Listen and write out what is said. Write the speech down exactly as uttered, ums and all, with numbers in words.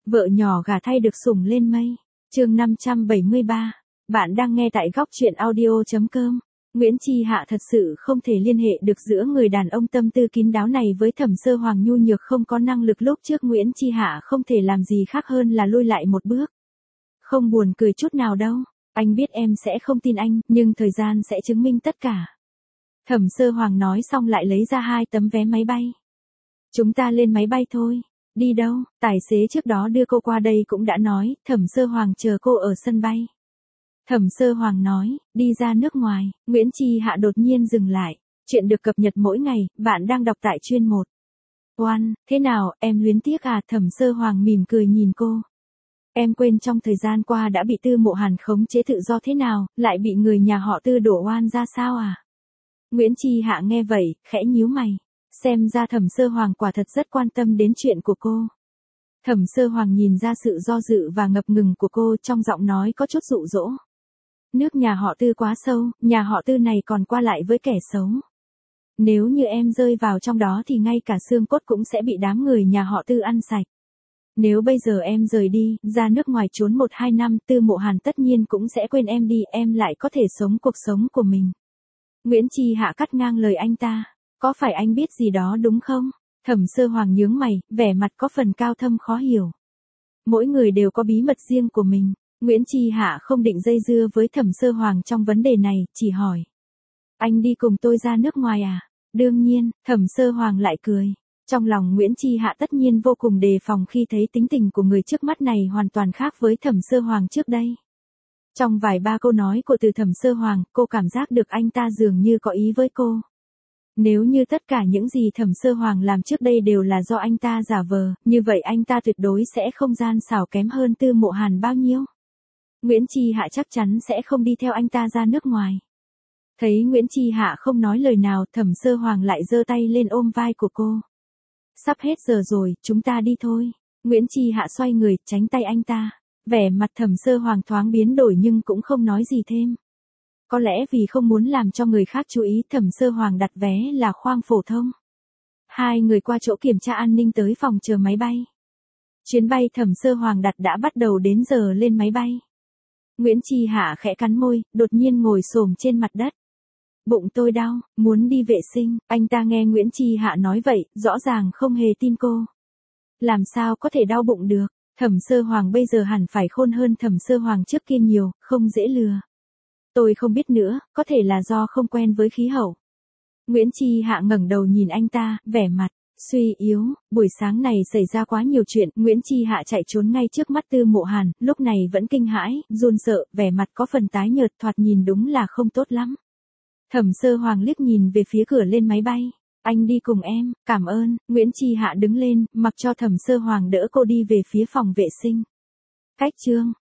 Vợ nhỏ gả thay được sủng lên mây. Chương năm trăm bảy mươi ba. Bạn đang nghe tại góc truyện audio chấm com. Nguyễn Chi Hạ thật sự không thể liên hệ được giữa người đàn ông tâm tư kín đáo này với Thẩm Sơ Hoàng nhu nhược không có năng lực lúc trước. Nguyễn Chi Hạ không thể làm gì khác hơn là lui lại một bước. Không buồn cười chút nào đâu, anh biết em sẽ không tin anh, nhưng thời gian sẽ chứng minh tất cả. Thẩm Sơ Hoàng nói xong lại lấy ra hai tấm vé máy bay. Chúng ta lên máy bay thôi. Đi đâu? Tài xế trước đó đưa cô qua đây cũng đã nói, Thẩm Sơ Hoàng chờ cô ở sân bay. Thẩm Sơ Hoàng nói, đi ra nước ngoài. Nguyễn Chi Hạ đột nhiên dừng lại. Chuyện được cập nhật mỗi ngày, bạn đang đọc tại chuyên một. Oan, thế nào, em luyến tiếc à? Thẩm Sơ Hoàng mỉm cười nhìn cô. Em quên trong thời gian qua đã bị Tư Mộ Hàn khống chế tự do thế nào, lại bị người nhà họ Tư đổ oan ra sao à? Nguyễn Chi Hạ nghe vậy, khẽ nhíu mày. Xem ra Thẩm Sơ Hoàng quả thật rất quan tâm đến chuyện của cô. Thẩm Sơ Hoàng nhìn ra sự do dự và ngập ngừng của cô, trong giọng nói có chút dụ dỗ. Nước nhà họ Tư quá sâu, nhà họ Tư này còn qua lại với kẻ xấu. Nếu như em rơi vào trong đó thì ngay cả xương cốt cũng sẽ bị đám người nhà họ Tư ăn sạch. Nếu bây giờ em rời đi, ra nước ngoài trốn một hai năm, Tư Mộ Hàn tất nhiên cũng sẽ quên em đi, em lại có thể sống cuộc sống của mình. Nguyễn Chi Hạ cắt ngang lời anh ta. Có phải anh biết gì đó đúng không? Thẩm Sơ Hoàng nhướng mày, vẻ mặt có phần cao thâm khó hiểu. Mỗi người đều có bí mật riêng của mình. Nguyễn Chi Hạ không định dây dưa với Thẩm Sơ Hoàng trong vấn đề này, chỉ hỏi. Anh đi cùng tôi ra nước ngoài à? Đương nhiên, Thẩm Sơ Hoàng lại cười. Trong lòng Nguyễn Chi Hạ tất nhiên vô cùng đề phòng khi thấy tính tình của người trước mắt này hoàn toàn khác với Thẩm Sơ Hoàng trước đây. Trong vài ba câu nói của từ Thẩm Sơ Hoàng, cô cảm giác được anh ta dường như có ý với cô. Nếu như tất cả những gì Thẩm Sơ Hoàng làm trước đây đều là do anh ta giả vờ, như vậy anh ta tuyệt đối sẽ không gian xảo kém hơn Tư Mộ Hàn bao nhiêu. Nguyễn Chi Hạ chắc chắn sẽ không đi theo anh ta ra nước ngoài. Thấy Nguyễn Chi Hạ không nói lời nào, Thẩm Sơ Hoàng lại giơ tay lên ôm vai của cô. Sắp hết giờ rồi, chúng ta đi thôi. Nguyễn Chi Hạ xoay người, tránh tay anh ta. Vẻ mặt Thẩm Sơ Hoàng thoáng biến đổi nhưng cũng không nói gì thêm. Có lẽ vì không muốn làm cho người khác chú ý, Thẩm Sơ Hoàng đặt vé là khoang phổ thông. Hai người qua chỗ kiểm tra an ninh tới phòng chờ máy bay. Chuyến bay Thẩm Sơ Hoàng đặt đã bắt đầu đến giờ lên máy bay. Nguyễn Chi Hạ khẽ cắn môi, đột nhiên ngồi xổm trên mặt đất. Bụng tôi đau, muốn đi vệ sinh. Anh ta nghe Nguyễn Chi Hạ nói vậy, rõ ràng không hề tin cô. Làm sao có thể đau bụng được? Thẩm Sơ Hoàng bây giờ hẳn phải khôn hơn Thẩm Sơ Hoàng trước kia nhiều, không dễ lừa. Tôi không biết nữa, có thể là do không quen với khí hậu. Nguyễn Chi Hạ ngẩng đầu nhìn anh ta, vẻ mặt suy yếu. Buổi sáng này xảy ra quá nhiều chuyện, Nguyễn Chi Hạ chạy trốn ngay trước mắt Tư Mộ Hàn, lúc này vẫn kinh hãi, run sợ, vẻ mặt có phần tái nhợt, thoạt nhìn đúng là không tốt lắm. Thẩm Sơ Hoàng liếc nhìn về phía cửa lên máy bay. Anh đi cùng em, cảm ơn. Nguyễn Chi Hạ đứng lên, mặc cho Thẩm Sơ Hoàng đỡ cô đi về phía phòng vệ sinh. Cách chương